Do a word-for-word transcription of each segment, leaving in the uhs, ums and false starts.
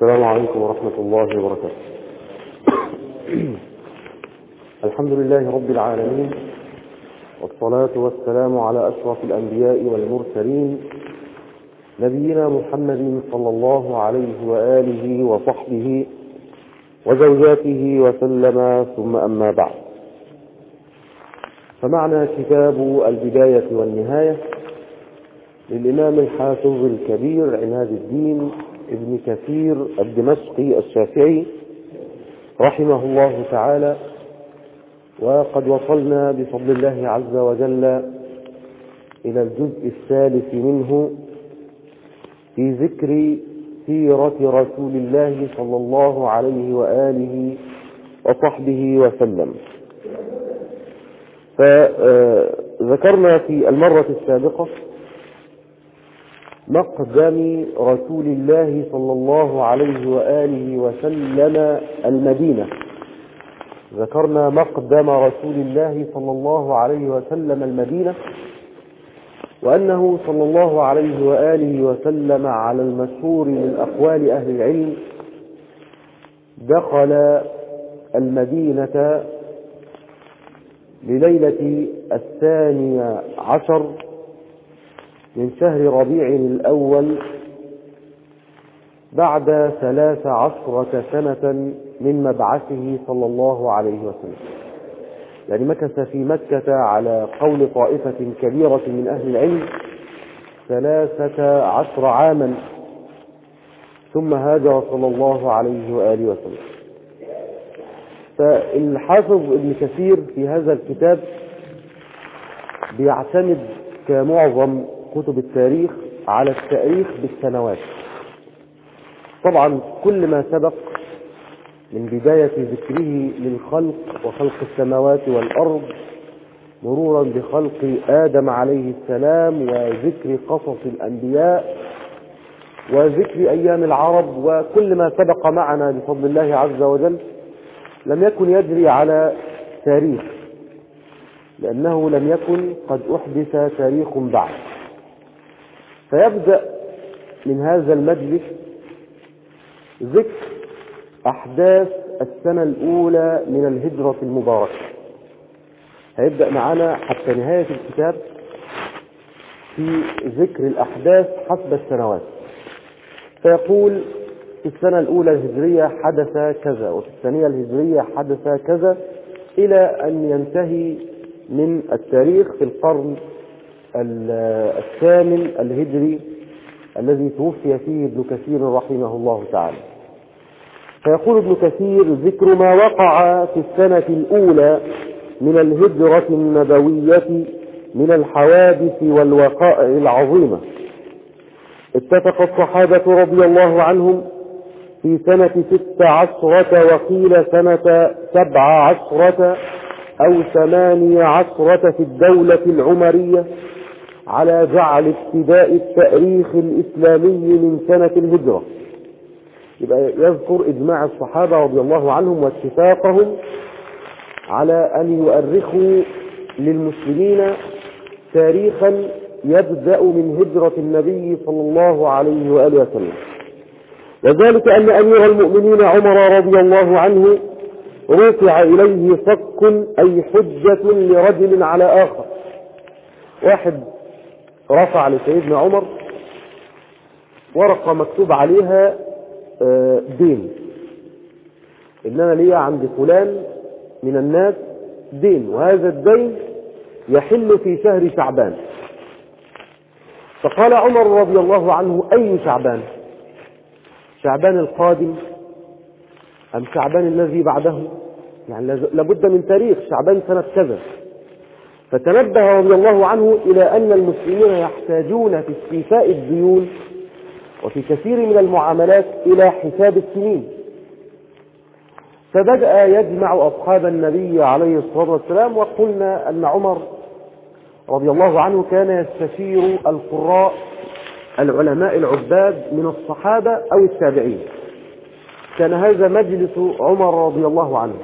السلام عليكم ورحمة الله وبركاته. الحمد لله رب العالمين، والصلاة والسلام على أشرف الأنبياء والمرسلين، نبينا محمد صلى الله عليه وآله وصحبه وزوجاته وسلم، ثم أما بعد. فمعنى كتاب البداية والنهاية للإمام الحافظ الكبير عماد الدين ابن كثير الدمشقي الشافعي رحمه الله تعالى. وقد وصلنا بفضل الله عز وجل إلى الجزء الثالث منه في ذكر سيرة رسول الله صلى الله عليه وآله وصحبه وسلم. فذكرنا في المرة السابقة مقدم رسول الله صلى الله عليه وآله وسلم المدينة. ذكرنا مقدم رسول الله صلى الله عليه وسلم المدينة، وأنه صلى الله عليه وآله وسلم على المشهور من أقوال أهل العلم دخل المدينة لليلة الثانية عشر من شهر ربيع الأول بعد ثلاث عشرة سنة من مبعثه صلى الله عليه وسلم. يعني مكث في مكة على قول طائفة كبيرة من أهل العلم ثلاثة عشر عاما، ثم هاجر صلى الله عليه وآله وسلم. فالحافظ ابن كثير في هذا الكتاب بيعتمد كمعظم كتب التاريخ على التاريخ بالسنوات. طبعا كل ما سبق من بداية ذكره للخلق وخلق السماوات والأرض، مرورا بخلق آدم عليه السلام، وذكر قصص الأنبياء، وذكر أيام العرب، وكل ما سبق معنا بفضل الله عز وجل لم يكن يجري على تاريخ، لأنه لم يكن قد أحدث تاريخ بعد. فيبدأ من هذا المجلس ذكر أحداث السنة الأولى من الهجرة المباركة. هيبدأ معنا حتى نهاية الكتاب في ذكر الأحداث حسب السنوات. فيقول في السنة الأولى الهجرية حدث كذا، وفي الثانية الهجرية حدث كذا، إلى أن ينتهي من التاريخ في القرن الثامن الهجري الذي توفي فيه ابن كثير رحمه الله تعالى. فيقول ابن كثير: ذكر ما وقع في السنة الأولى من الهجرة النبوية من الحوادث والوقائع العظيمة. اتفق الصحابة رضي الله عنهم في سنة ست عشرة وقيل سنة سبع عشرة أو ثمانية عشرة في الدولة العمرية على جعل ابتداء التاريخ الإسلامي من سنة الهجرة. يبقى يذكر إجماع الصحابة رضي الله عنهم واتفاقهم على أن يؤرخوا للمسلمين تاريخا يبدأ من هجرة النبي صلى الله عليه وآله وسلم. وذلك أن أمير المؤمنين عمر رضي الله عنه رفع إليه صك أي حجة لرجل على آخر. واحد رفع لسيدنا عمر ورقة مكتوب عليها دين، إن أنا لي عند فلان من الناس دين، وهذا الدين يحل في شهر شعبان. فقال عمر رضي الله عنه: أي شعبان؟ شعبان القادم أم شعبان الذي بعده؟ يعني لابد من تاريخ شعبان سنة كذا. فتنبه رضي الله عنه إلى أن المسلمين يحتاجون في استيفاء الديون وفي كثير من المعاملات إلى حساب السنين. فبدأ يجمع أصحاب النبي عليه الصلاة والسلام. وقلنا أن عمر رضي الله عنه كان يستشير القراء العلماء العباد من الصحابة أو التابعين. كان هذا مجلس عمر رضي الله عنه.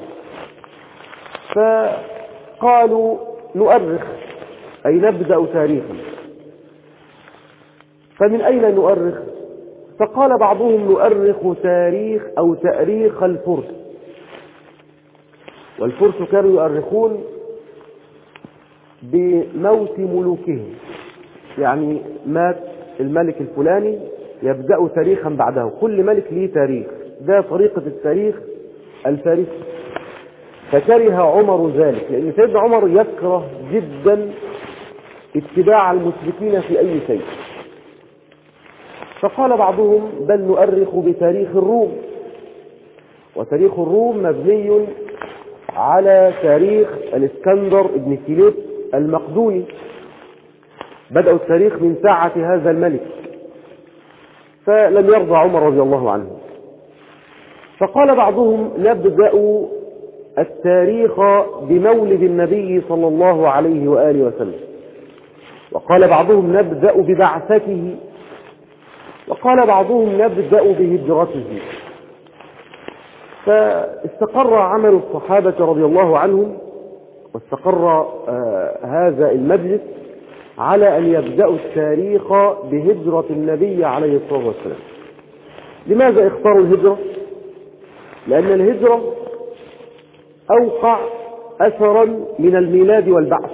فقالوا: نؤرخ، أي نبدأ تاريخا. فمن أين نؤرخ؟ فقال بعضهم نؤرخ تاريخ أو تأريخ الفرس، والفرس كانوا يؤرخون بموت ملوكهم، يعني مات الملك الفلاني يبدأ تاريخا بعده، كل ملك ليه تاريخ، ده طريقة التاريخ الفارسي. فكره عمر ذلك، لأن سيدنا عمر يكره جدا اتباع المشركين في أي شيء. فقال بعضهم بل نؤرخ بتاريخ الروم، وتاريخ الروم مبني على تاريخ الإسكندر ابن فيليب المقدوني، بدأوا التاريخ من ساعة هذا الملك، فلم يرضى عمر رضي الله عنه. فقال بعضهم نبدأ التاريخ بمولد النبي صلى الله عليه وآله وسلم، وقال بعضهم نبدأ ببعثته، وقال بعضهم نبدأ بهجرته. فاستقر عمل الصحابة رضي الله عنهم، واستقر آه هذا المجلس على أن يبدأوا التاريخ بهجرة النبي عليه الصلاة والسلام. لماذا اختاروا الهجرة؟ لأن الهجرة أوقع أثرا من الميلاد والبعث.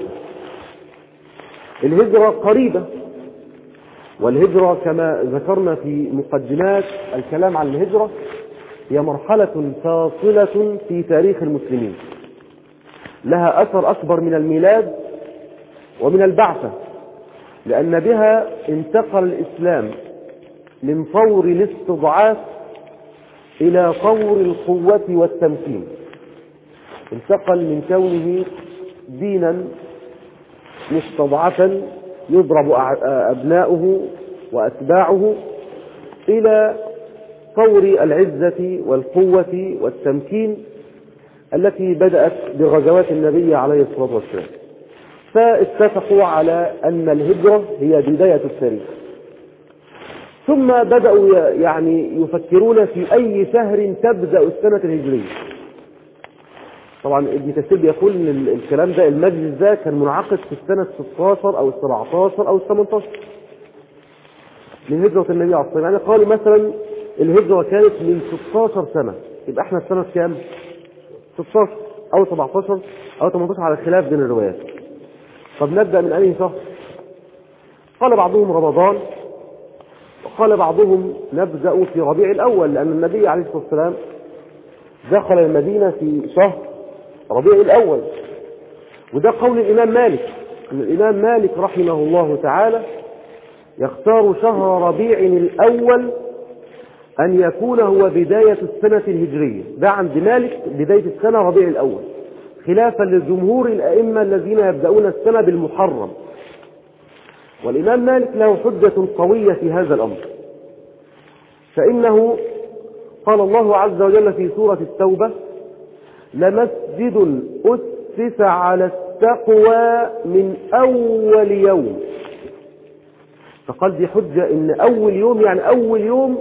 الهجرة قريبة، والهجرة كما ذكرنا في مقدمات الكلام عن الهجرة هي مرحلة فاصلة في تاريخ المسلمين، لها أثر أكبر من الميلاد ومن البعثة، لأن بها انتقل الإسلام من طور الاستضعاف إلى طور القوة والتمكين، انتقل من كونه دينا مستضعفا يضرب أبناؤه وأتباعه إلى طور العزة والقوة والتمكين التي بدأت بغزوات النبي عليه الصلاة والسلام. فاتفقوا على أن الهجرة هي بداية التاريخ. ثم بدأوا يعني يفكرون في أي شهر تبدأ السنة الهجرية. طبعا ابن كثير يقول ان الكلام ده المجلس ده كان منعقد في السنة ستة عشر أو السبعة عشر أو الثمانية عشر من هجرة النبي عليه الصلاة والسلام. يعني قالوا مثلا الهجرة كانت من ستة عشر سنة، يبقى احنا في سنة كام؟ ستة عشر أو سبعة عشر أو ثمانية عشر على خلاف بين الروايات. طب نبدأ من أي شهر؟ قال بعضهم رمضان، وقال بعضهم نبدأ في ربيع الأول، لأن النبي عليه الصلاة والسلام دخل المدينة في شهر ربيع الأول. وده قول الإمام مالك، أن الإمام مالك رحمه الله تعالى يختار شهر ربيع الأول أن يكون هو بداية السنة الهجرية. ده عند مالك بداية السنة ربيع الأول، خلافا لجمهور الأئمة الذين يبدأون السنة بالمحرم. والإمام مالك له حجة قوية في هذا الأمر، فإنه قال الله عز وجل في سورة التوبة لمسجد أسس على التقوى من أول يوم. فقال دي حجة إن أول يوم يعني أول يوم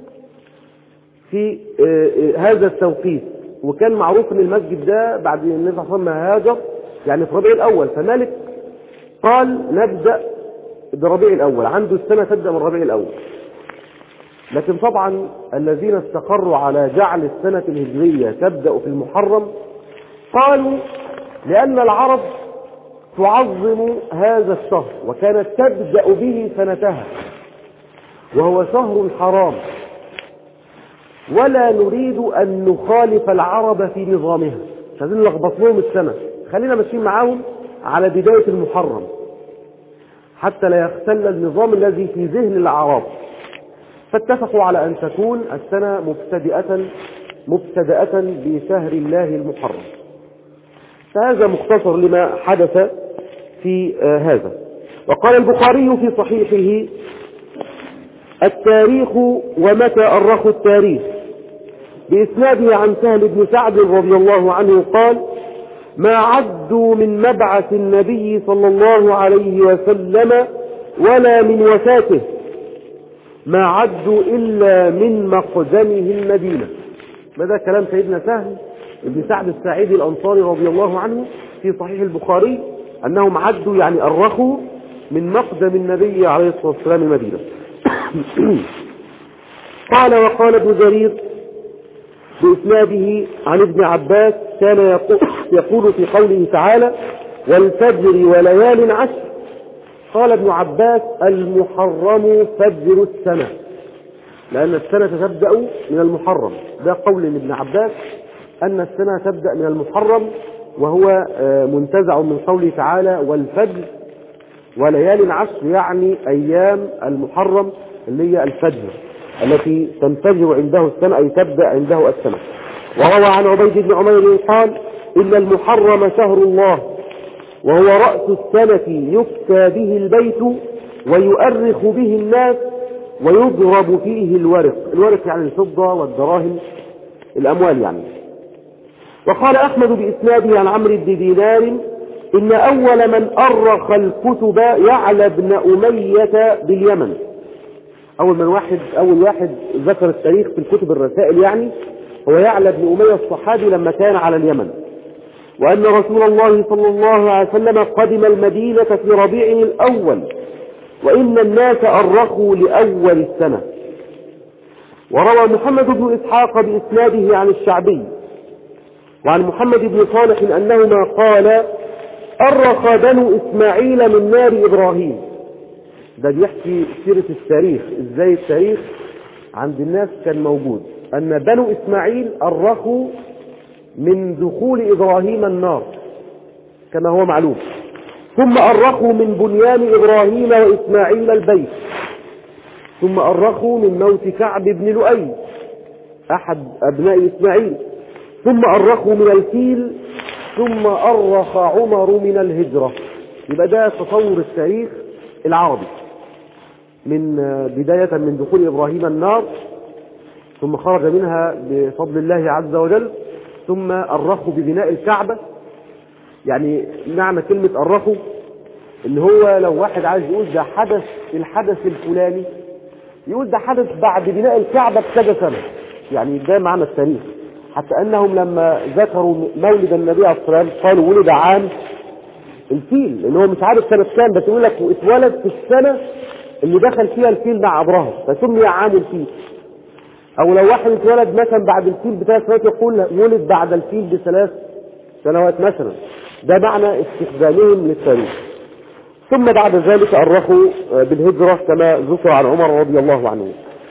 في هذا التوقيت، وكان معروف ان المسجد ده بعد النبي صلى الله عليه وسلم هاجر يعني في ربيع الأول، فمالك قال نبدأ بربيع الأول، عنده السنة تبدأ من ربيع الأول. لكن طبعا الذين استقروا على جعل السنة الهجرية تبدأ في المحرم قالوا لأن العرب تعظم هذا الشهر وكانت تبدأ به سنتها، وهو شهر حرام، ولا نريد أن نخالف العرب في نظامها، مش عايزين نلخبط لهم السنة، خلينا ماشيين معاهم على بداية المحرم حتى لا يختل النظام الذي في ذهن الأعراب. فاتفقوا على أن تكون السنة مبتدئة مبتدأة بشهر الله المحرم. فهذا مختصر لما حدث في آه هذا. وقال البخاري في صحيحه التاريخ ومتى أرخوا التاريخ بإسناده عن سهل بن سعد رضي الله عنه قال ما عدوا من مبعث النبي صلى الله عليه وسلم ولا من وفاته، ما عدوا إلا من مقدمه المدينة. هذا كلام سيدنا سهل بن سعد الساعدي الأنصاري رضي الله عنه في صحيح البخاري أنهم عدوا يعني أرخوا من مقدم النبي عليه الصلاة والسلام المدينة. قال وقال ابن جرير بإسناده عن ابن عباس كان يقول, يقول في قوله تعالى والفجر وليال عشر، قال ابن عباس المحرم فجر السنة، لأن السنة تبدأ من المحرم. ده قول لابن عباس أن السنة تبدأ من المحرم، وهو منتزع من قوله تعالى والفجر وليال عشر، يعني أيام المحرم اللي هي الفجر التي تنفجر عنده السنة، أي تبدأ عنده السنة. وروى عن عبيد بن عمير قال إن المحرم شهر الله وهو رأس السنة يكسى به البيت ويؤرخ به الناس ويضرب فيه الورق. الورق يعني الفضة والدراهم، الأموال يعني. وقال أحمد بإسناده عن عمرو بن دينار إن أول من أرخ الكتب يعلى بن أمية باليمن. أول من واحد أول واحد ذكر التاريخ في الكتب الرسائل يعني هو يعلى بن أمية الصحابي لما كان على اليمن، وأن رسول الله صلى الله عليه وسلم قدم المدينة في ربيع الأول وإن الناس أرخوا لأول السنة. وروى محمد بن إسحاق بإسناده عن الشعبي وعن محمد بن صالح أنهما قال أرخ بنو إسماعيل من نار إبراهيم. ده بيحكي سيرة التاريخ، إزاي التاريخ عند الناس كان موجود، أن بنو إسماعيل أرخوا من دخول إبراهيم النار كما هو معلوم، ثم أرخوا من بنيان إبراهيم وإسماعيل البيت، ثم أرخوا من موت كعب بن لؤي أحد أبناء إسماعيل، ثم أرخوا من الفيل، ثم أرخ عمر من الهجرة. يبقى ده تصور التاريخ العربي، من بداية من دخول إبراهيم النار، ثم خرج منها بفضل الله عز وجل، ثم أرخوا ببناء الكعبة. يعني معنى كلمة أرخوا إن هو لو واحد عايز يقول ده حدث الحدث الفلاني، يقول ده حدث بعد بناء الكعبة بكذا سنة، يعني ده معنى التاريخ. حتى أنهم لما ذكروا مولد النبي عليه الصلاة والسلام قالوا ولد عام الفيل، لأن هو مش عارف سنة كام، بس يقول لك اتولد في السنة اللي دخل فيها الفيل مع أبرهة فسمي عام الفيل. أو لو واحد اتولد مثلا بعد الفيل بثلاث سنوات يقول ولد بعد الفيل بثلاث سنوات مثلا. ده معنى استخدامهم للتاريخ. ثم بعد ذلك أرخوا بالهجرة كما ذكر عن عمر رضي الله عنه.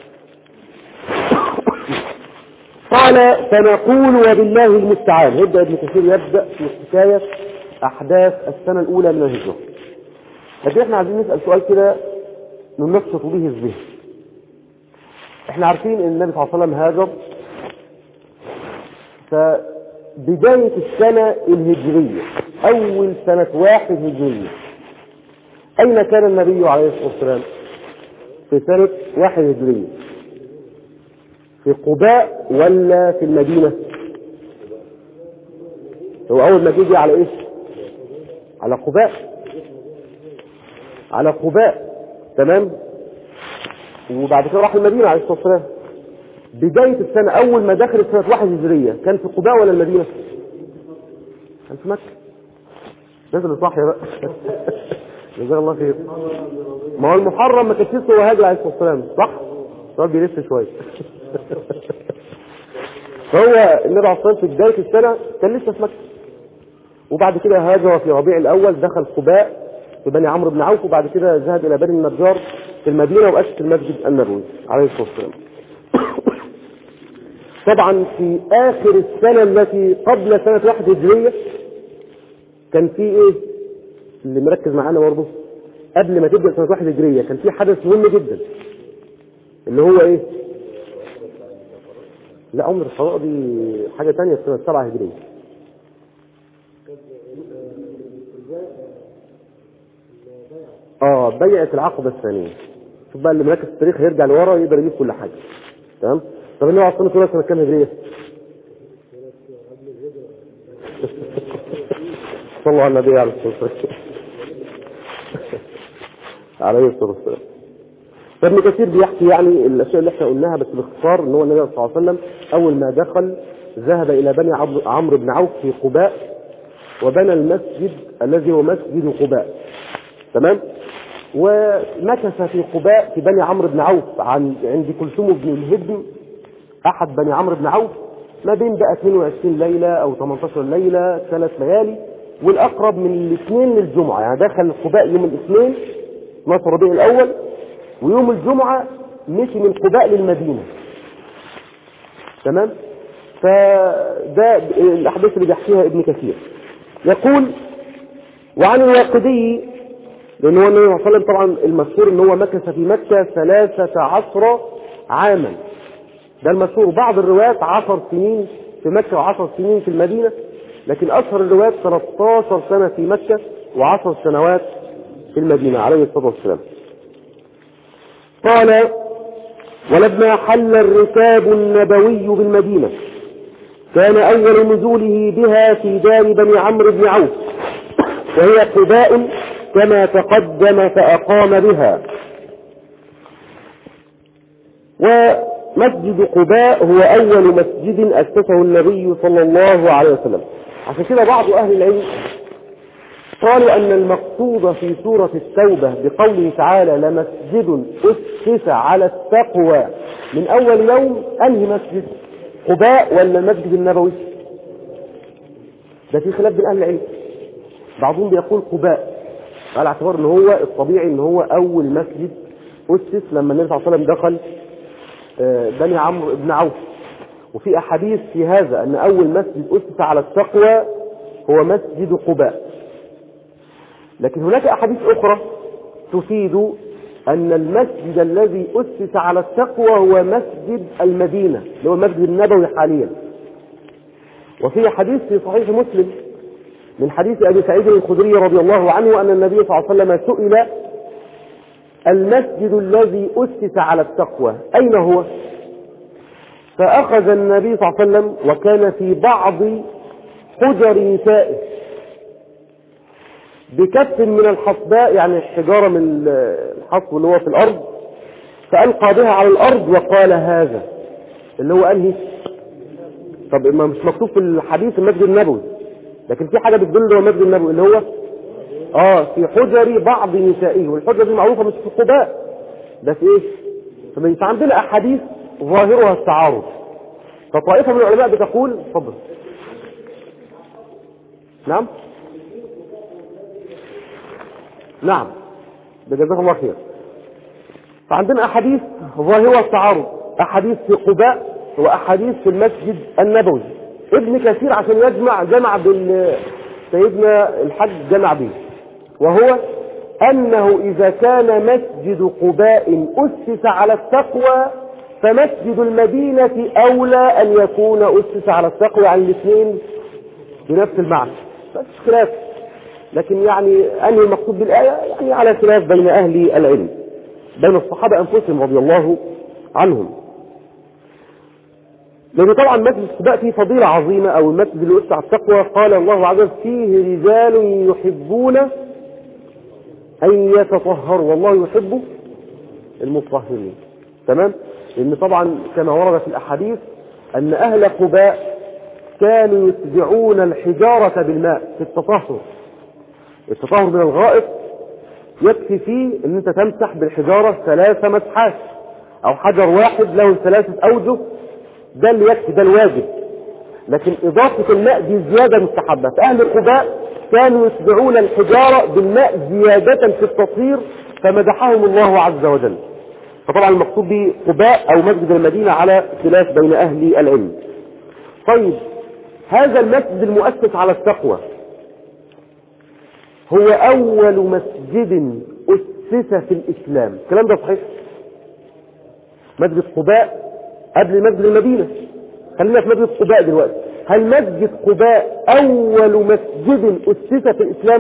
قال فنقول وبالله المستعان. يبدأ ابن كثير يبدأ في حكاية أحداث السنة الأولى من الهجرة. لكن احنا عايزين نسأل سؤال كده ننشط به الذهن. احنا عارفين ان النبي صلى الله عليه وسلم هاجر، فبداية السنة الهجرية أول سنة واحد هجرية أين كان النبي عليه الصلاة والسلام؟ في سنة واحد هجرية في قباء ولا في المدينة؟ هو أول ما جه على إيش؟ على قباء، على قباء تمام. وبعد كده راح المدينة عليه الصلاة والسلام. بداية السنة أول ما دخل سنة واحد هجرية كان في قباء ولا المدينة؟ كان في مكة. نزل صح يا بقى. جزاك الله خير. ما هو المحرم ما كانش هو هاجر عليه الصلاة والسلام صح؟ السؤال بيلف شوية. فهو النبي عليه الصلاة والسلام في بداية السنة كان لسه في مكة، وبعد كده هاجر في ربيع الأول، دخل قباء في بني عمرو بن عوف، وبعد كده ذهب إلى بني النجار في المدينة وأسس المسجد النبوي عليه الصلاة والسلام. طبعا في آخر السنة التي قبل سنة واحد هجرية كان في إيه اللي مركز معانا برضه؟ قبل ما تبدأ سنة واحد هجرية كان في حدث مهم جدا اللي هو إيه؟ لا عمر الحرائق دي حاجة تانية في سنة سبعة هجرية. اه بيعة العقبة الثانية. شوف بقى اللي مركز التاريخ هيرجع لورا يقدر يجيب كل حاجة. تمام؟ طب النبي عليه الصلاة والسلام كان هجرية؟ صلى الله على النبي عليه الصلاة والسلام. عليه الصلاة والسلام. فابن كثير بيحكي يعني الأشياء اللي احنا قلناها بس باختصار، ان هو النبي صلى الله عليه وسلم أول ما دخل ذهب إلى بني عمرو بن عوف في قباء وبنى المسجد الذي هو مسجد قباء. تمام؟ ومكث في قباء في بني عمرو بن عوف عن عند كلثوم بن الهدم أحد بني عمرو بن عوف ما بين بقى اثنين وعشرين ليلة أو ثمانية عشر ليلة ثلاث ليالي، والأقرب من الاثنين للجمعة، يعني دخل قباء يوم الاثنين اثناشر ربيع الأول، ويوم الجمعة مشي من قباء للمدينة. تمام؟ فده الأحداث اللي بيحكيها ابن كثير. يقول وعن الواقدي، لأن هو النبي صلى الله عليه وسلم طبعا المشهور ان هو مكث في مكة ثلاثة عشر عاما، ده المشهور. بعض الروايات عشر سنين في مكة وعشر سنين في المدينة، لكن أشهر الروايات ثلاثة عشر سنة في مكة وعشر سنوات في المدينة عليه الصلاة والسلام. قال ولما حل الركاب النبوي بالمدينة كان أول نزوله بها في دار بني عمرو بن عوف، وهي قباء كما تقدم، فأقام بها. ومسجد قباء هو أول مسجد أسسه النبي صلى الله عليه وسلم. عشان كده بعض أهل العلم قالوا أن المقصود في سورة التوبة بقوله تعالى لمسجد أسس على التقوى من أول يوم، أنهي مسجد؟ قباء ولا المسجد النبوي؟ ده في خلاف بين أهل العلم. بعضهم بيقول قباء على اعتبار ان هو الطبيعي ان هو اول مسجد اسس لما النبي صلى الله عليه وسلم دخل بني عمرو بن عوف، وفي احاديث في هذا ان اول مسجد اسس على التقوى هو مسجد قباء. لكن هناك احاديث اخرى تفيد ان المسجد الذي اسس على التقوى هو مسجد المدينة اللي هو المسجد النبوي حاليا. وفي حديث في صحيح مسلم من حديث أبي سعيد الخدري رضي الله عنه أن النبي صلى الله عليه وسلم سئل المسجد الذي أسس على التقوى أين هو؟ فأخذ النبي صلى الله عليه وسلم وكان في بعض حجر نسائه بكف من الحصباء، يعني الحجارة من الحصب اللي هو في الأرض، فألقى بها على الأرض وقال هذا اللي هو أنهي. طب ما مش مكتوب في الحديث المسجد النبوي، لكن في حاجة بتدل هو المسجد النبوي اللي هو اه في حجر بعض نسائه، والحجر دي معروفة مش في قباء، ده في ايه؟ فعندنا احاديث ظاهرها التعارض. فطائفة من العلماء بتقول اتفضل. نعم نعم بجزاك الله خير. فعندنا احاديث ظاهرها التعارض، احاديث في قباء واحاديث في المسجد النبوي. ابن كثير عشان يجمع جمع بين سيدنا الحج جمع به، وهو أنه إذا كان مسجد قباء أسس على التقوى فمسجد المدينة أولى أن يكون أسس على التقوى عن الاثنين بنفس المعنى. بس خلاف، لكن يعني أنهي المقصود بالآية يعني على خلاف بين أهل العلم، بين الصحابة أنفسهم رضي الله عنهم. لأن طبعا مسجد قباء فيه فضيلة عظيمة، أو المسجد اللي أسس على التقوى قال الله عز وجل فيه رجال يحبون أن يتطهروا والله يحب المطهرين. تمام؟ لأن طبعا كما ورد في الأحاديث أن أهل قباء كانوا يتبعون الحجارة بالماء في التطهر. التطهر من الغائط يكفي فيه أن أنت تمسح بالحجارة ثلاث مسحات، أو حجر واحد له ثلاثة أوجه، ده اللي يكفي، ده الواجب. لكن إضافة الماء دي زيادة مستحبة. فأهل قباء كانوا يتبعون الحجارة بالماء زيادة في التطهير، فمدحهم الله عز وجل. فطبعا المقصود بقباء أو مسجد المدينة على خلاف بين أهل العلم. طيب هذا المسجد المؤسس على التقوى هو أول مسجد أسس في الإسلام، الكلام ده صحيح؟ مسجد قباء قبل مسجد المدينة، خلينا في مسجد قباء دلوقتي. هل مسجد قباء أول مسجد أسس في الإسلام؟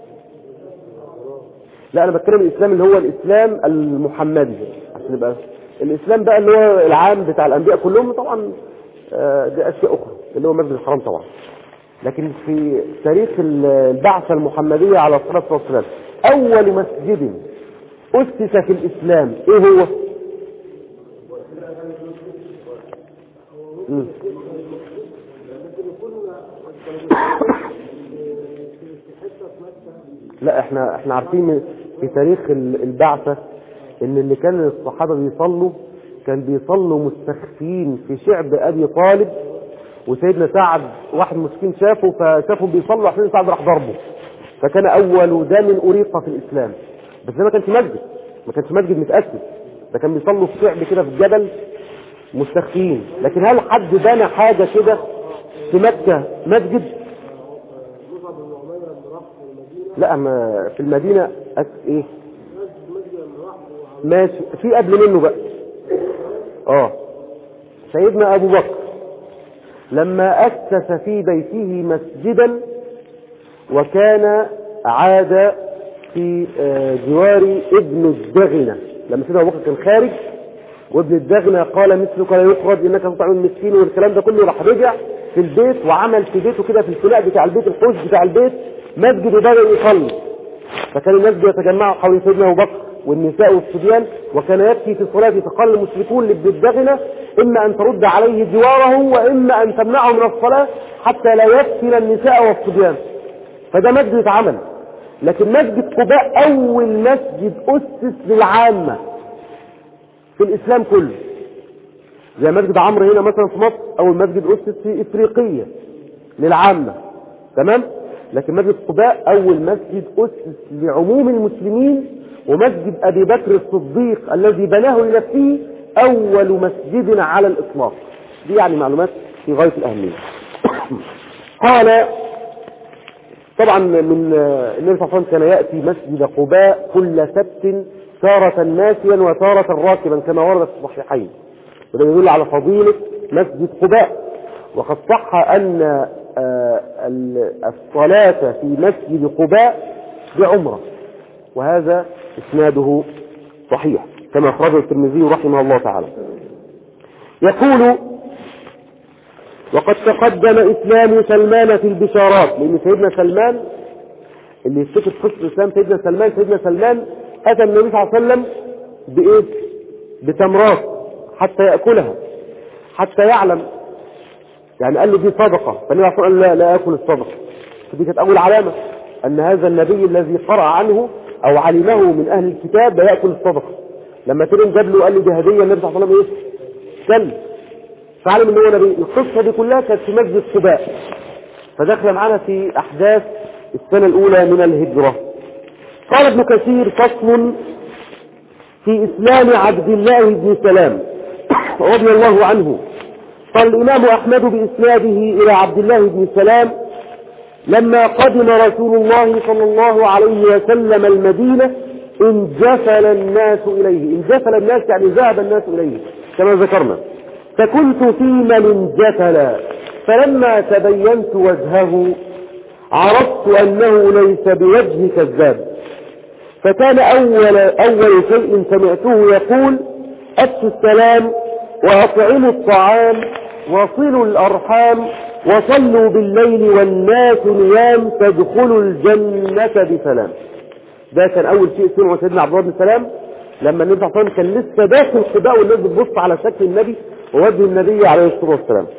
لا، أنا بتكلم الإسلام اللي هو الإسلام المحمدي، عشان يبقى الإسلام بقى اللي هو العام بتاع الأنبياء كلهم طبعا دي أشياء أخرى اللي هو مسجد الحرام طبعا. لكن في تاريخ البعثة المحمدية على الصلاة والسلام أول مسجد أسس في الإسلام إيه هو؟ مم. لا احنا احنا عارفين في تاريخ البعثة ان اللي كان الصحابة بيصلوا كان بيصلوا مستخفين في شعب ابي طالب، وسيدنا سعد واحد مسكين شافه فشافه بيصلوا عشان سعد راح ضربه، فكان اول دام اريق في الاسلام. بس ده ما كانش مسجد، ما كانش مسجد متأسس، ده كان بيصلوا في شعب كده في الجبل مستخفين. لكن هل حد بنى حاجة كده في مكة مسجد؟ لا، ما في المدينة أس ايه ماشي، في قبل منه بقى. اه سيدنا ابو بكر لما اسس في بيته مسجدا، وكان عاد في جوار ابن الدغنة، لما سيدنا ابو بكر كان خارج وابن الدغنة قال مثلك لا يخرج انك تطعم المسكين والكلام ده كله، راح رجع في البيت وعمل في بيته كده في الفناء بتاع البيت، الحوش بتاع البيت مسجد، وبدأ يصلي. فكان الناس بيتجمعوا حول سيدنا ابو بكر والنساء والصبيان، وكان يبكي في الصلاة فقال المشركون لابن الدغنة اما ان ترد عليه جواره واما ان تمنعه من الصلاة حتى لا يفتن النساء والصبيان. فده مسجد اتعمل. لكن مسجد قباء اول مسجد اسس للعامة في الاسلام كله، زي مسجد عمرو هنا مثلا في مصر، اول مسجد اسس في افريقيا للعامة، تمام. لكن مسجد قباء اول مسجد اسس لعموم المسلمين، ومسجد ابي بكر الصديق الذي بناه لنفسه اول مسجد على الاطلاق. دي يعني معلومات في غاية الاهمية. قال طبعا من النبي صلى الله عليه وسلم كان يأتي مسجد قباء كل سبت تارة ناسيا وتارة راكبا كما ورد في الصحيحين، وده يدل على فضيلة مسجد قباء. وقد صح أن الصلاة في مسجد قباء بعمرة، وهذا اسناده صحيح كما أخرجه الترمذي رحمه الله تعالى. يقول وقد تقدم إسلام سلمان في البشارات، لأن سيدنا سلمان اللي يفتكر قصة الإسلام سيدنا سلمان سيدنا سلمان أتى النبي صلى الله عليه وسلم بإيه؟ بتمرات حتى يأكلها حتى يعلم، يعني قال له دي صدقة، فالنبي صلى الله عليه وسلم قال لا, لا أكل الصدقة. فدي كانت أول علامة أن هذا النبي الذي قرأ عنه أو علمه من أهل الكتاب لا يأكل الصدقة. لما ترين جاب له قال له دي هدية، النبي صلى الله عليه وسلم إيه؟ كل فعلم ان هو نبي. القصة دي كلها كانت في مسجد قباء، فدخل معنا في احداث السنة الاولى من الهجرة. قال ابن كثير فصل في اسلام عبد الله بن سلام رضي الله عنه. قال الامام احمد باسناده الى عبد الله بن سلام لما قدم رسول الله صلى الله عليه وسلم المدينة انجفل الناس اليه. انجفل الناس يعني ذهب الناس اليه كما ذكرنا. فكنت في من انجفل، فلما تبينت وجهه عرفت أنه ليس بوجه كذاب. فكان أول, أول شيء سمعته يقول أفشوا السلام وأطعموا الطعام وصلوا الأرحام وصلوا بالليل والناس نيام تدخلوا الجنة بسلام. ده كان أول شيء سمعه سيدنا عبد الله بن سلام لما النبي صلى الله عليه وسلم كان لسه داخل قباء والناس بتبص على شكل النبي ووجه النبي عليه الصلاة والسلام.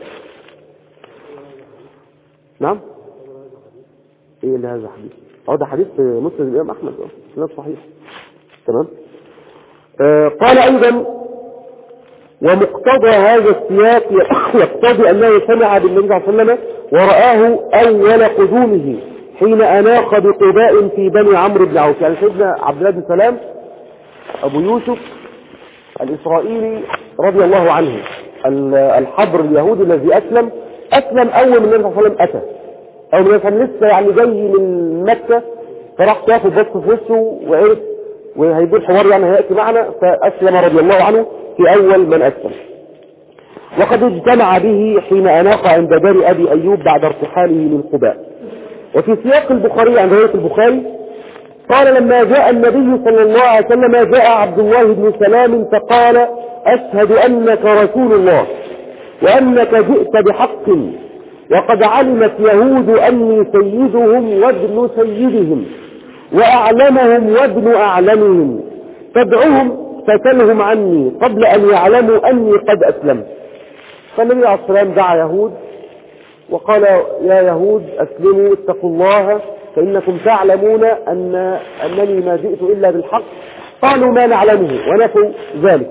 نعم ايه اللي هذا حديث؟ اه ده حديث مسند الامام احمد، اه صحيح تمام. آه قال ايضا ومقتضى هذا السياق يقتضي انه سمع بالنبي صلى الله عليه وسلم ورآه اول قدومه حين اناق بقباء في بني عمرو بن عوف. يعني سيدنا عبد الله بن سلام ابو يوسف الاسرائيلي رضي الله عنه الحبر اليهودي الذي اسلم اسلم اول من النبي صلى الله عليه وسلم اتى، او من كان لسه يعني جاي من مكة، فراح تاخد بص في وشه وعرف وهيقول حوار يعني هيأتي معنا، فاسلم رضي الله عنه في اول من اسلم. وقد اجتمع به حين اناق عند دار ابي ايوب بعد ارتحاله من قباء. وفي سياق البخاري عند رواية البخاري قال لما جاء النبي صلى الله عليه وسلم جاء عبد الله بن سلام فقال أشهد أنك رسول الله وأنك جئت بحق، وقد علمت يهود أني سيدهم وابن سيدهم وأعلمهم وابن أعلمهم، فادعهم فسلهم عني قبل أن يعلموا أني قد أسلمت. فالنبي عليه الصلاة والسلام دعا يهود وقال يا يهود أسلموا اتقوا الله فإنكم تعلمون أن أنني ما جئت إلا بالحق. قالوا ما نعلمه ونفوا ذلك.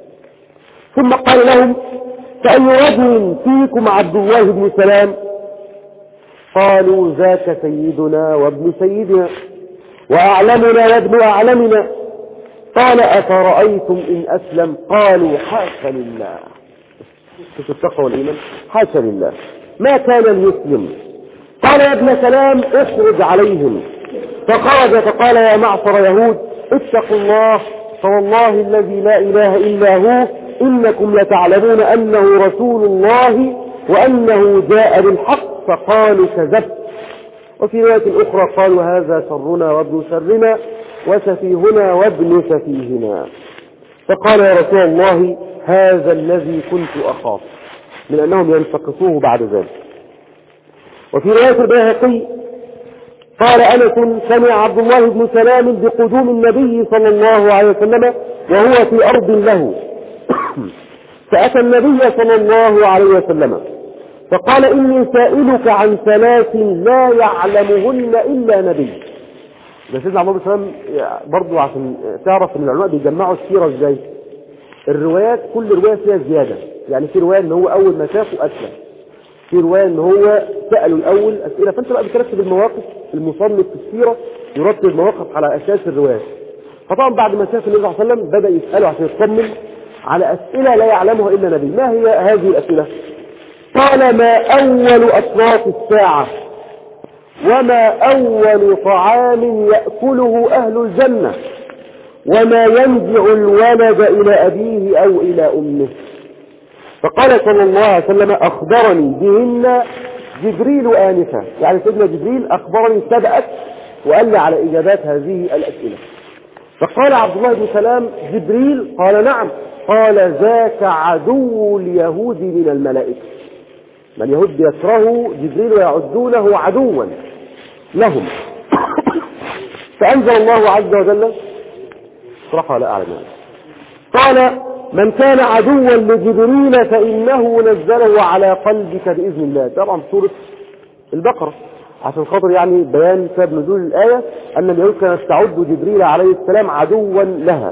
ثم قال لهم فأي رجل فيكم عبد الله بن سلام؟ قالوا ذاك سيدنا وابن سيدنا وأعلمنا وابن أعلمنا. قال أفرأيتم إن أسلم؟ قالوا حاشا لله. شوف التقوى والإيمان، حاشا لله ما كان ليسلم. قال يا ابن سلام اخرج عليهم. فخرج فقال يا معشر يهود اتقوا الله فوالله الذي لا إله إلا هو إنكم لتعلمون أنه رسول الله وأنه جاء بالحق. فقالوا كذبت. وفي رواية أخرى قالوا هذا شرنا وابن شرنا وسفيهنا وابن سفيهنا. فقال يا رسول الله هذا الذي كنت أخاف، من أنهم ينتقصوه بعد ذلك. وفي رواية البيهقي قال أنس سمع عبد الله بن سلام بقدوم النبي صلى الله عليه وسلم وهو في أرض له، فأتى النبي صلى الله عليه وسلم فقال إني سائلك عن ثلاث لا يعلمهن إلا نبي. ده سيدنا عبد الله بن سلام برضو عشان تعرف ان العلماء بيجمعوا السيرة ازاي. الروايات كل رواية فيها زيادة، يعني في رواية ان هو اول ما شافه اسلم، في رواية ان هو سأله الاول اسئلة. فانت بقى بترتب المواقف، المصنف في السيرة يرتب المواقف على اساس الرواية. فطبعا بعد ما شاف النبي صلى الله عليه وسلم بدأ يسأله عشان يطمن على اسئلة لا يعلمها الا نبي. ما هي هذه الاسئلة؟ قال ما اول اشراط الساعة وما أول طعام يأكله أهل الجنة وما ينزع الولد إلى أبيه أو إلى أمه. فقال صلى الله عليه وسلم أخبرني بهن جبريل آنفا، يعني سيدنا جبريل أخبرني سبقت وقال لي على إجابات هذه الأسئلة. فقال عبد الله بن سلام جبريل؟ قال نعم. قال ذاك عدو اليهود من الملائكة. ما اليهود يكرهوا جبريل ويعدونه عدوا لهم. فأنزل الله عز وجل صراحة لا أعلم يعني. قال من كان عدوا لجبريل فإنه نزله على قلبك بإذن الله. طبعا سورة البقرة عشان خاطر يعني بيان سبب نزول الآية أن اليهود كانت تعد جبريل عليه السلام عدوا لها.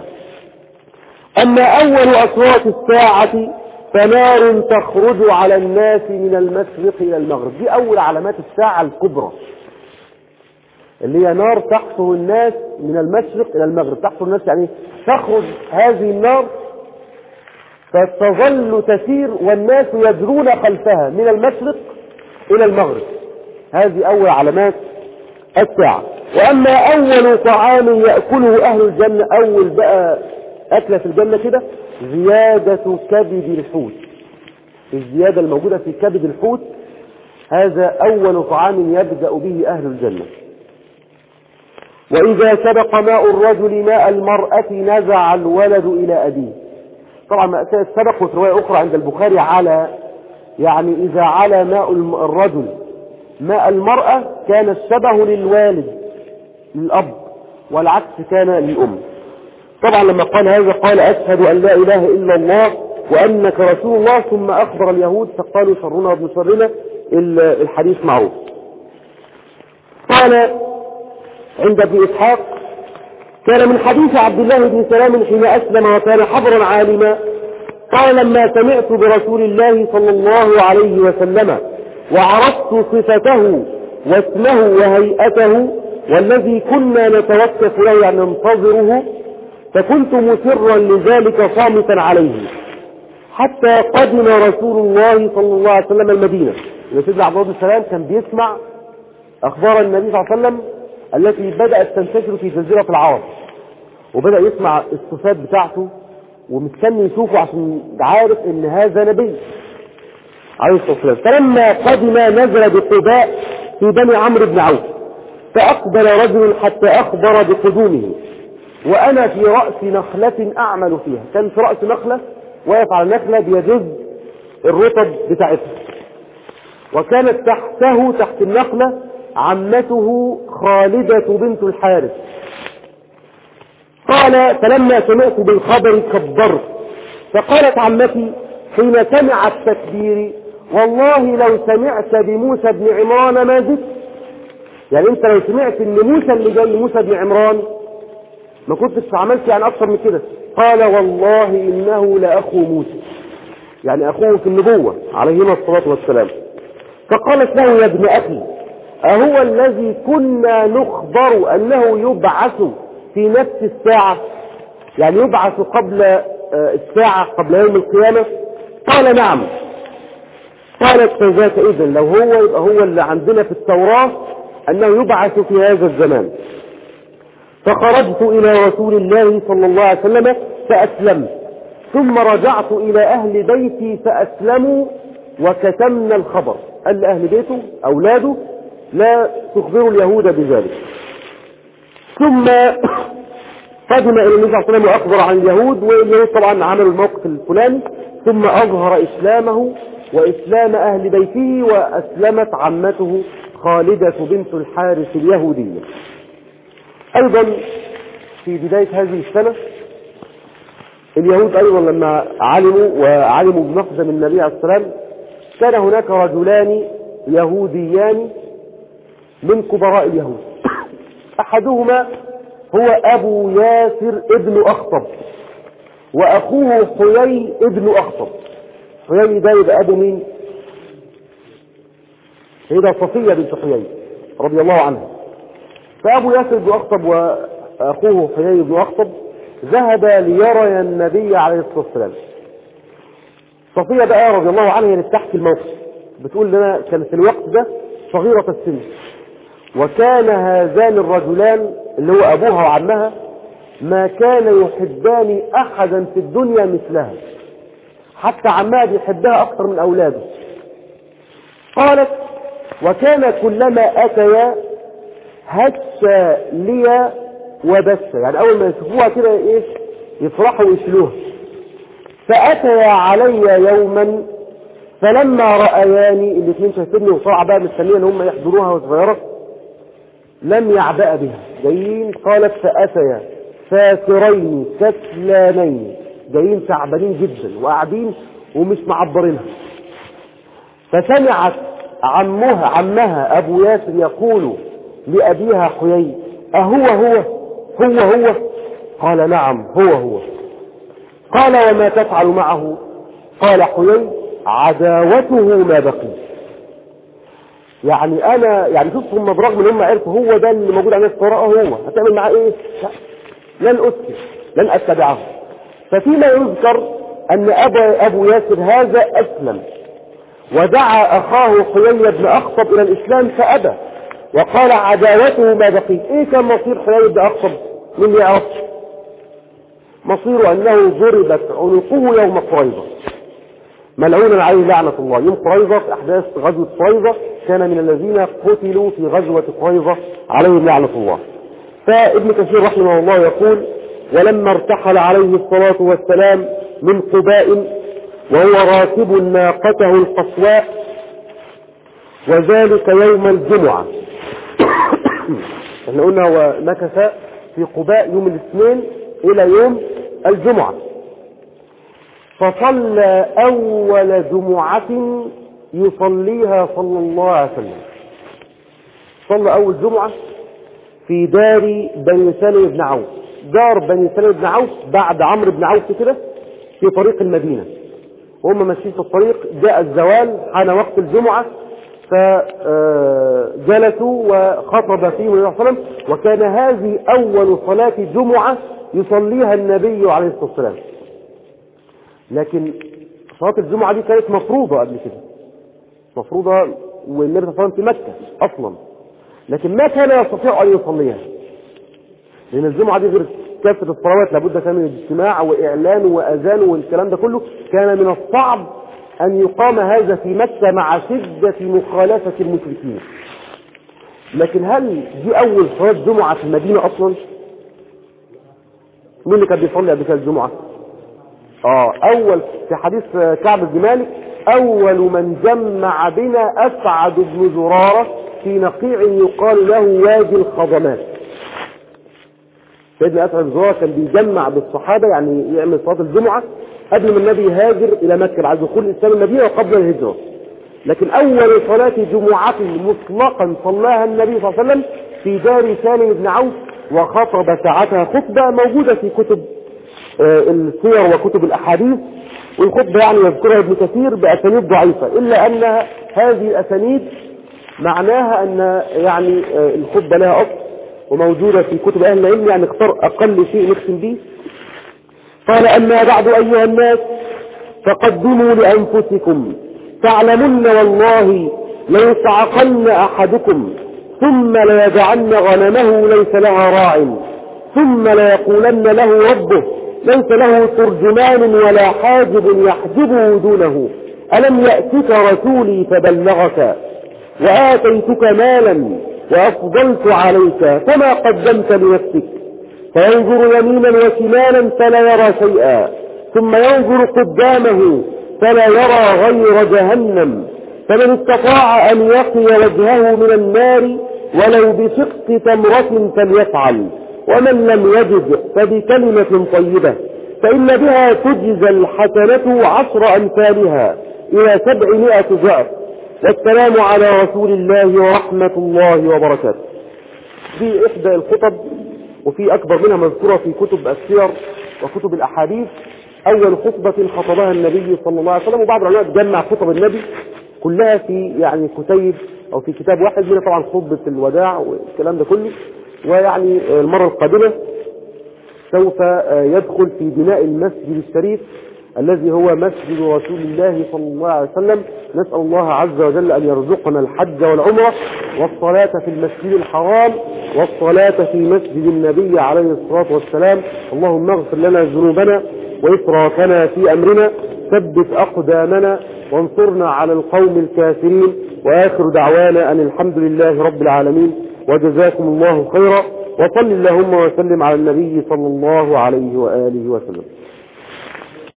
أما أول أصوات الساعة فنار تخرج على الناس من المشرق إلى المغرب. دي أول علامات الساعة الكبرى، اللي هي نار تحصر الناس من المشرق إلى المغرب. تحصر الناس يعني تخرج هذه النار فتظل تسير والناس يجرون خلفها من المشرق إلى المغرب. هذه أول علامات الساعة. وأما أول طعام يأكله أهل الجنة، أول بقى أكلة في الجنة كده زيادة كبد الحوت. الزيادة الموجودة في كبد الحوت هذا أول طعام يبدأ به أهل الجنة. وإذا سبق ماء الرجل ماء المرأة نزع الولد إلى أبيه. طبعا مأساة سبق وفي رواية أخرى عند البخاري على، يعني إذا على ماء الرجل ماء المرأة كان الشبه للوالد للأب والعكس كان للأم. طبعا لما قال هذا قال أشهد أن لا إله إلا الله وأنك رسول الله، ثم أخبر اليهود فقالوا شرنا وابن شرنا، الحديث معروف. قال عند ابن إسحاق كان من حديث عبد الله بن سلام حين أسلم وكان حبرا عالما قال لما سمعت برسول الله صلى الله عليه وسلم وعرفت صفته واسمه وهيئته والذي كنا نتوقف له يعني ننتظره فكنت مسرا لذلك صامتا عليه حتى قدم رسول الله صلى الله عليه وسلم المدينة. سيدنا عبد الله بن سلام كان بيسمع أخبار النبي صلى الله عليه وسلم التي بدأت تنتشر في جزيرة العرب، وبدأ يسمع الصفات بتاعته ومستني يشوفه عشان عارف ان هذا نبي عليه الصلاة والسلام. فلما قدم نزل بقباء في بني عمرو بن عوف فأقبل رجل حتى أخبر بقدومه وأنا في رأس نخلة أعمل فيها. كان في رأس نخلة واقف على النخلة بيجز الرطب بتاعتها، وكانت تحته تحت النخلة عمته خالدة بنت الحارث. قال فلما سمعت بالخبر كبرت، فقالت عمتي حين سمعت تكبيري والله لو سمعت بموسى بن عمران ما زدت. يعني انت لو سمعت ان موسى اللي جاي موسى بن عمران ما كنتش عملت يعني اكثر من كده. قال والله انه لاخو موسى، يعني اخوه في النبوة عليهما الصلاة والسلام. فقالت له يا ابن اخي اهو الذي كنا نخبر انه يبعث في نفس الساعة، يعني يبعث قبل الساعة قبل يوم القيامة؟ قال نعم. قالت فذاك إذن لو هو يبقى هو اللي عندنا في التوراة أنه يبعث في هذا الزمان. فخرجت إلى رسول الله صلى الله عليه وسلم فأسلمت، ثم رجعت إلى أهل بيتي فأسلموا وكتمنا الخبر. قال لأهل بيته أولاده لا تخبروا اليهود بذلك. ثم قدم إلى النبي صلى الله عليه وسلم وأخبر عن اليهود، واليهود طبعا عملوا الموقف الفلاني، ثم أظهر إسلامه وإسلام أهل بيته، وأسلمت عمته خالدة بنت الحارث اليهودية. أيضا في بداية هذه السنة اليهود أيضا لما علموا وعلموا بمقدم النبي عليه السلام كان هناك رجلان يهوديان من كبراء اليهود. أحدهما هو أبو ياسر ابن أخطب، وأخوه حيي ابن أخطب. حيي ده يبقى أبو مين؟ هي صفية بنت حيي رضي الله عنها. فأبو ياسر بن أخطب وأخوه حيي بن أخطب ذهبا ليريا النبي عليه الصلاة والسلام. صفية بقى رضي الله عنها اللي بتحكي الموقف، بتقول لنا كان في الوقت ده صغيرة السن، وكان هذان الرجلان اللي هو أبوها وعمها ما كان يحبان أحدا في الدنيا مثلها، حتى عمها بيحبها أكثر من أولاده. قالت وكان كلما أتيا هشا لي وبشا، يعني أول ما يشوفوها كده إيه يفرحوا ويشلوها. فأتيا علي يوما فلما رأياني، الاثنين شايفيني وطلع بقى مستنيين هم يحضروها وصغيرة، لم يعبأ بها جايين. قالت فأتيا فاكرين كسلانين، جايين تعبانين جدا وقاعدين ومش معبرينها. فسمعت عمها عمها أبو ياسر يقول لأبيها حيي أهو هو هو هو؟ قال نعم هو هو. قال وما تفعل معه؟ قال حيي عداوته ما بقي. يعني انا يعني شوفهم برغم ان هم عرفوا هو ده اللي موجود على القراءه، هو هتعمل معاه ايه؟ لا. لن اسكت لن اتبعه. ففيما يذكر ان ابا ابو ياسر هذا اسلم ودعا اخاه حيي بن اخطب الى الاسلام فابى، وقال عداوته ما بقي. ايه كان مصير حيي بن اخطب؟ من يعرف؟ مصير انه ضربت عنقه يوم قريظه، ملعونا عليه لعنة الله. يوم قريظة في أحداث غزوة قريظة كان من الذين قتلوا في غزوة قريظة عليهم لعنة الله. فابن كثير رحمه الله يقول ولما ارتحل عليه الصلاة والسلام من قباء وهو راكب ناقته القصواء، وذلك يوم الجمعة. احنا قلنا ومكث في قباء يوم الاثنين إلى يوم الجمعة. فصلى أول جمعة يصليها صلى الله عليه وسلم، صلى أول جمعة في دار بني سلم بن عوف. دار بني سلم بن عوف بعد عمرو بن عوف كده في طريق المدينة، وهم ماشيين في الطريق جاء الزوال حان وقت الجمعة، فجلسوا وخطب فيهم النبي صلى الله عليه وسلم، وكان هذه أول صلاة جمعة يصليها النبي عليه الصلاة والسلام. لكن صلاة الجمعة دي كانت مفروضة قبل كده، مفروضة والنبي صلى الله عليه وسلم في مكة أصلا، لكن ما كان يستطيع أن يصليها، لأن الجمعة دي غير كافة الصلوات لابد كان من اجتماع وإعلان وأذان والكلام ده كله. كان من الصعب أن يقام هذا في مكة مع شدة مخالفة المشركين. لكن هل دي أول صلاة جمعة في المدينة أصلا؟ مين اللي كان بيصلي قبل كده الجمعة؟ آه أول في حديث كعب بن مالك أول من جمع بنا أسعد بن زرارة في نقيع يقال له وادي الخضمات. سيدنا أسعد بن زرارة كان بيجمع بالصحابة، يعني يعمل صلاة الجمعة قبل ما النبي يهاجر إلى مكة بعد دخول الإسلام المدينة وقبل الهجرة. لكن أول صلاة جمعة مطلقا صلاها النبي صلى الله عليه وسلم في دار سالم بن عوف، وخطب ساعتها خطبة موجودة في كتب السير وكتب الأحاديث، والخطبة يعني يذكرها ابن كثير بأسانيد ضعيفة، إلا أن هذه الأسانيد معناها أن يعني الخطبة لها أصل وموجودة في كتب أهل العلم، يعني اختار أقل شيء نختم به. قال: أما بعد أيها الناس، فقدموا لأنفسكم، تعلمن والله ليصعقن أحدكم ثم ليدعن غنمه ليس لها راع، ثم ليقولن له ربه ليس له ترجمان ولا حاجب يحجبه دونه، ألم يأتك رسولي فبلغك وآتيتك مالا وأفضلت عليك فما قدمت لنفسك؟ فينظر يمينا وشمالا فلا يرى شيئا، ثم ينظر قدامه فلا يرى غير جهنم، فمن استطاع أن يقي وجهه من النار ولو بشق تمرة فليفعل، ومن لم يجد فبكلمة طيبة فإن بها تجزى الحسنة عشر أمثالها إلى سبعمائة ضعف. والسلام على رسول الله ورحمة الله وبركاته. في إحدى الخطب، وفي أكبر منها مذكورة في كتب السير وكتب الأحاديث، أول خطبة خطبها النبي صلى الله عليه وسلم، وبعض العلماء تجمع خطب النبي كلها في يعني كتيب أو في كتاب واحد، منها طبعا خطبة الوداع والكلام ده كله. ويعني المرة القادمة سوف يدخل في بناء المسجد الشريف الذي هو مسجد رسول الله صلى الله عليه وسلم. نسأل الله عز وجل أن يرزقنا الحج والعمرة والصلاة في المسجد الحرام والصلاة في مسجد النبي عليه الصلاة والسلام. اللهم اغفر لنا ذنوبنا وإسرافنا في أمرنا، ثبت أقدامنا وانصرنا على القوم الكافرين. وآخر دعوانا أن الحمد لله رب العالمين، وجزاكم الله خيرا، وصل اللهم وسلم على النبي صلى الله عليه وآله وسلم.